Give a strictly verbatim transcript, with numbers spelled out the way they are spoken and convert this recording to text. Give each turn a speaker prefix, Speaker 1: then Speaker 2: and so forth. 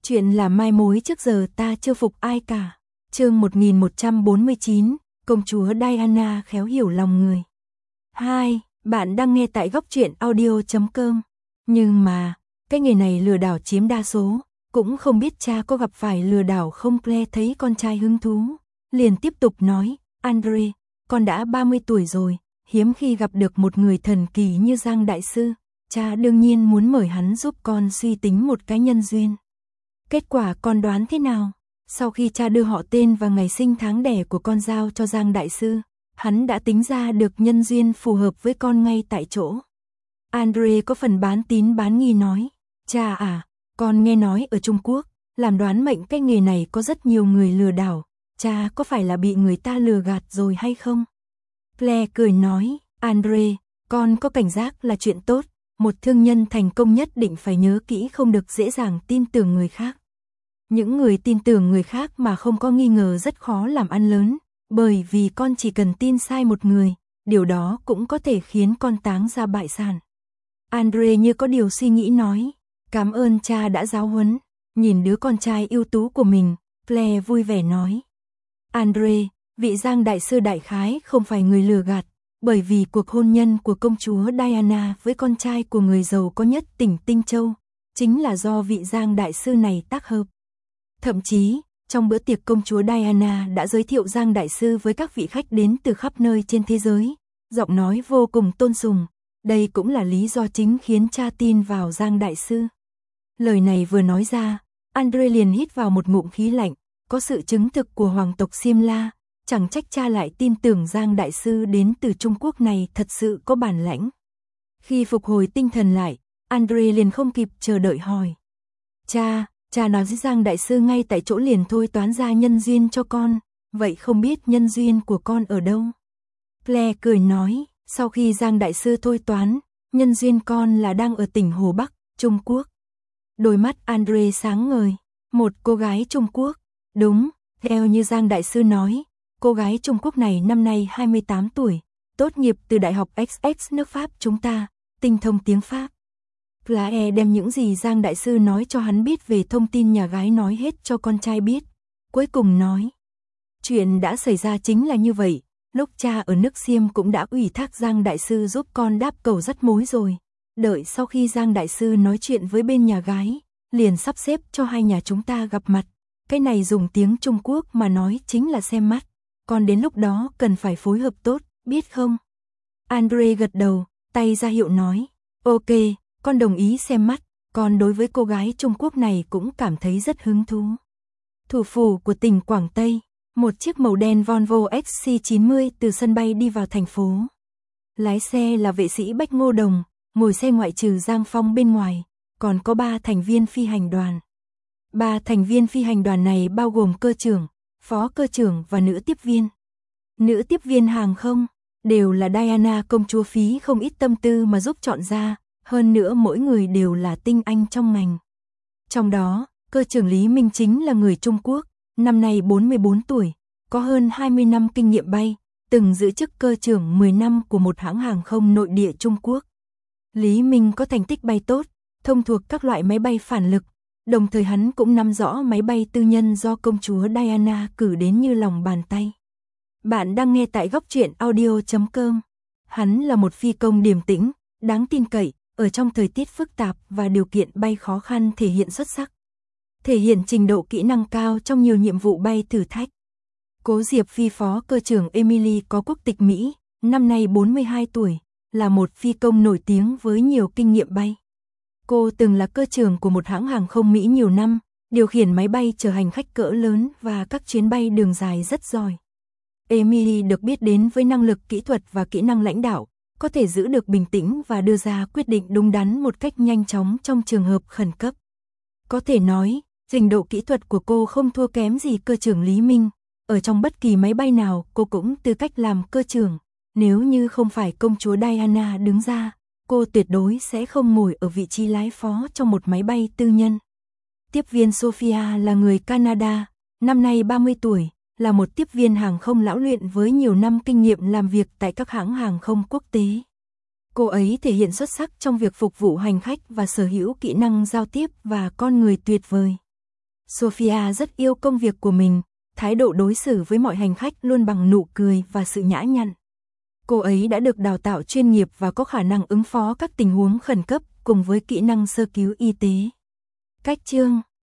Speaker 1: Chuyện là mai mối trước giờ ta chưa phục ai cả. Chương một nghìn một trăm bốn mươi chín, công chúa Diana khéo hiểu lòng người. hai. Bạn đang nghe tại góc truyện audio chấm com. Nhưng mà, cái nghề này lừa đảo chiếm đa số, cũng không biết cha có gặp phải lừa đảo không. Claire thấy con trai hứng thú, liền tiếp tục nói, Andre, con đã ba mươi tuổi rồi, hiếm khi gặp được một người thần kỳ như Giang Đại Sư, cha đương nhiên muốn mời hắn giúp con suy tính một cái nhân duyên. Kết quả con đoán thế nào? Sau khi cha đưa họ tên và ngày sinh tháng đẻ của con giao cho Giang Đại Sư, hắn đã tính ra được nhân duyên phù hợp với con ngay tại chỗ. Andre có phần bán tín bán nghi nói, cha à, con nghe nói ở Trung Quốc, làm đoán mệnh cái nghề này có rất nhiều người lừa đảo, cha có phải là bị người ta lừa gạt rồi hay không? Claire cười nói, Andre, con có cảnh giác là chuyện tốt, một thương nhân thành công nhất định phải nhớ kỹ không được dễ dàng tin tưởng người khác. Những người tin tưởng người khác mà không có nghi ngờ rất khó làm ăn lớn, bởi vì con chỉ cần tin sai một người, điều đó cũng có thể khiến con táng ra bại sản. Andre như có điều suy nghĩ nói, cảm ơn cha đã giáo huấn. Nhìn đứa con trai ưu tú của mình, Claire vui vẻ nói, Andre, vị Giang Đại Sư đại khái không phải người lừa gạt, bởi vì cuộc hôn nhân của công chúa Diana với con trai của người giàu có nhất tỉnh Tinh Châu, chính là do vị Giang Đại Sư này tác hợp. Thậm chí, trong bữa tiệc công chúa Diana đã giới thiệu Giang Đại Sư với các vị khách đến từ khắp nơi trên thế giới, giọng nói vô cùng tôn sùng, đây cũng là lý do chính khiến cha tin vào Giang Đại Sư. Lời này vừa nói ra, Andre liền hít vào một ngụm khí lạnh, có sự chứng thực của hoàng tộc Simla, chẳng trách cha lại tin tưởng Giang Đại Sư đến từ Trung Quốc này thật sự có bản lãnh. Khi phục hồi tinh thần lại, Andre liền không kịp chờ đợi hỏi, cha, cha nói với Giang Đại Sư ngay tại chỗ liền thôi toán ra nhân duyên cho con, vậy không biết nhân duyên của con ở đâu? Claire cười nói, sau khi Giang Đại Sư thôi toán, nhân duyên con là đang ở tỉnh Hồ Bắc, Trung Quốc. Đôi mắt Andre sáng ngời, một cô gái Trung Quốc, đúng, theo như Giang Đại Sư nói, cô gái Trung Quốc này năm nay hai mươi tám tuổi, tốt nghiệp từ Đại học ích ích nước Pháp chúng ta, tinh thông tiếng Pháp. Claire đem những gì Giang Đại Sư nói cho hắn biết về thông tin nhà gái nói hết cho con trai biết, cuối cùng nói, chuyện đã xảy ra chính là như vậy, lúc cha ở nước Xiêm cũng đã ủy thác Giang Đại Sư giúp con đáp cầu dắt mối rồi, đợi sau khi Giang Đại Sư nói chuyện với bên nhà gái, liền sắp xếp cho hai nhà chúng ta gặp mặt, cái này dùng tiếng Trung Quốc mà nói chính là xem mắt, con đến lúc đó cần phải phối hợp tốt, biết không? Andre gật đầu, tay ra hiệu nói, ok, con đồng ý xem mắt, con đối với cô gái Trung Quốc này cũng cảm thấy rất hứng thú. Thủ phủ của tỉnh Quảng Tây, một chiếc màu đen Volvo X C chín mươi từ sân bay đi vào thành phố. Lái xe là vệ sĩ Bách Ngô Đồng, ngồi xe ngoại trừ Giang Phong bên ngoài, còn có ba thành viên phi hành đoàn. Ba thành viên phi hành đoàn này bao gồm cơ trưởng, phó cơ trưởng và nữ tiếp viên. Nữ tiếp viên hàng không, đều là Diana công chúa phí không ít tâm tư mà giúp chọn ra, hơn nữa mỗi người đều là tinh anh trong ngành. Trong đó, cơ trưởng Lý Minh chính là người Trung Quốc, năm nay bốn mươi bốn tuổi, có hơn hai mươi năm kinh nghiệm bay, từng giữ chức cơ trưởng mười năm của một hãng hàng không nội địa Trung Quốc. Lý Minh có thành tích bay tốt, thông thuộc các loại máy bay phản lực, đồng thời hắn cũng nắm rõ máy bay tư nhân do công chúa Diana cử đến như lòng bàn tay. Bạn đang nghe tại góc truyện audio chấm com. Hắn là một phi công điềm tĩnh, đáng tin cậy, ở trong thời tiết phức tạp và điều kiện bay khó khăn thể hiện xuất sắc. Thể hiện trình độ kỹ năng cao trong nhiều nhiệm vụ bay thử thách. Cố Diệp Phi phó cơ trưởng Emily có quốc tịch Mỹ, năm nay bốn mươi hai tuổi, là một phi công nổi tiếng với nhiều kinh nghiệm bay. Cô từng là cơ trưởng của một hãng hàng không Mỹ nhiều năm, điều khiển máy bay chở hành khách cỡ lớn và các chuyến bay đường dài rất giỏi. Emily được biết đến với năng lực kỹ thuật và kỹ năng lãnh đạo, có thể giữ được bình tĩnh và đưa ra quyết định đúng đắn một cách nhanh chóng trong trường hợp khẩn cấp. Có thể nói, trình độ kỹ thuật của cô không thua kém gì cơ trưởng Lý Minh, ở trong bất kỳ máy bay nào cô cũng tư cách làm cơ trưởng, nếu như không phải công chúa Diana đứng ra, cô tuyệt đối sẽ không ngồi ở vị trí lái phó trong một máy bay tư nhân. Tiếp viên Sophia là người Canada, năm nay ba mươi tuổi, là một tiếp viên hàng không lão luyện với nhiều năm kinh nghiệm làm việc tại các hãng hàng không quốc tế. Cô ấy thể hiện xuất sắc trong việc phục vụ hành khách và sở hữu kỹ năng giao tiếp và con người tuyệt vời. Sophia rất yêu công việc của mình, thái độ đối xử với mọi hành khách luôn bằng nụ cười và sự nhã nhặn. Cô ấy đã được đào tạo chuyên nghiệp và có khả năng ứng phó các tình huống khẩn cấp cùng với kỹ năng sơ cứu y tế. Cách chương